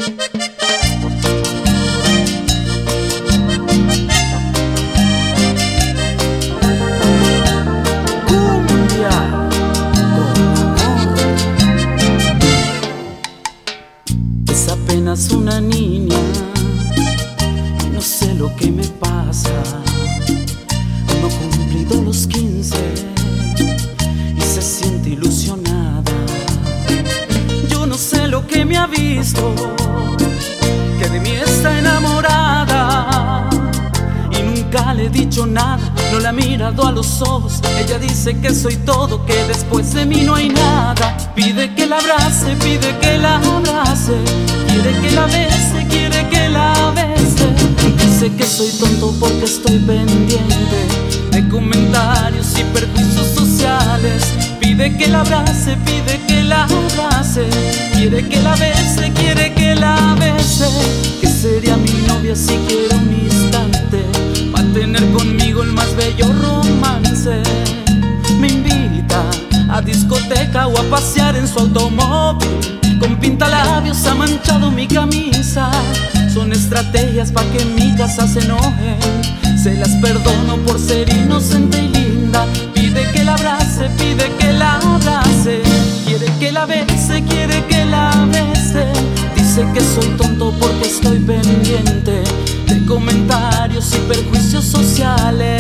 Apenas una niña y no sé lo que me pasa. No he cumplido los 15 y se siente ilusionada. Yo no sé lo que me ha visto, que de mí está enamorada. Y nunca le he dicho nada, no la he mirado a los ojos. Ella dice que soy todo, que después de mí no hay nada. Pide que la abrace, pide que la abrace. Quiere que la bese, quiere que la bese. Dice que soy tonto porque estoy pendiente de comentarios y perjuicios sociales. Pide que la abrace, pide que la abrace. Quiere que la bese, quiere que la bese. Que sería mi novia siquiera un instante, va a tener conmigo el más bello romance. Me invita a discoteca o a pasear en su automóvil. Con pintalabios ha manchado mi camisa. Son estrategias pa' que en mi casa se enojen. Se las perdono por ser inocente y linda. Pide que la abrace, pide que la abrace. Quiere que la bese, quiere que la bese. Dice que soy tonto porque estoy pendiente de comentarios y perjuicios sociales.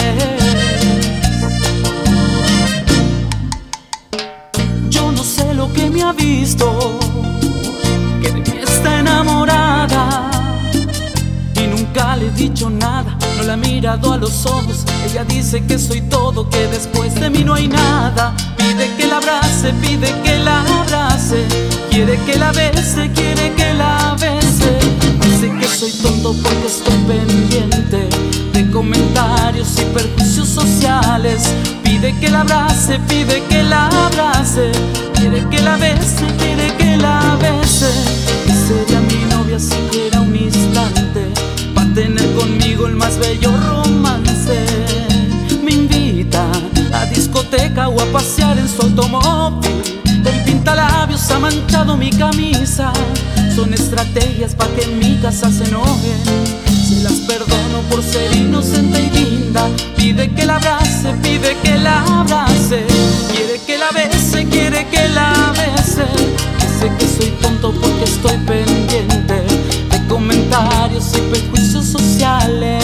Yo no sé lo que me ha visto, que de mí está enamorada. Y nunca le he dicho nada, no la he mirado a los ojos. Ella dice que soy todo, que después de mí no hay nada. Pide que la abrace, pide que la abrace. Quiere que la bese, quiere que la bese. Dice que soy tonto porque estoy pendiente de comentarios y perjuicios sociales. Pide que la abrace, pide que la abrace. Quiere que la bese, quiere que la bese. Que sería mi novia siquiera un instante, va a tener conmigo el más bello romance. Me invita a discoteca o a pasear en su automóvil. Con pintalabios ha manchado mi camisa. Son estrategias pa' que en mi casa se enojen. Se las perdono por ser inocente y linda. Pide que la abrace, pide que la abrace. Quiere que la bese, quiere que la bese. Dice que soy tonto porque estoy pendiente de comentarios y perjuicios sociales.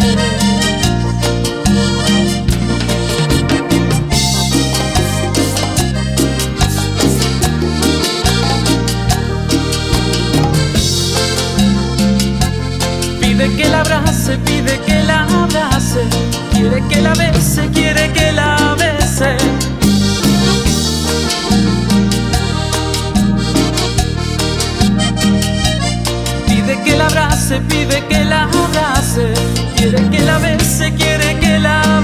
Pide que la abrace, pide que la abrace. Quiere que la bese, quiere que la bese. Pide que la abrace, pide que la abrace. Quiere que la bese, quiere que la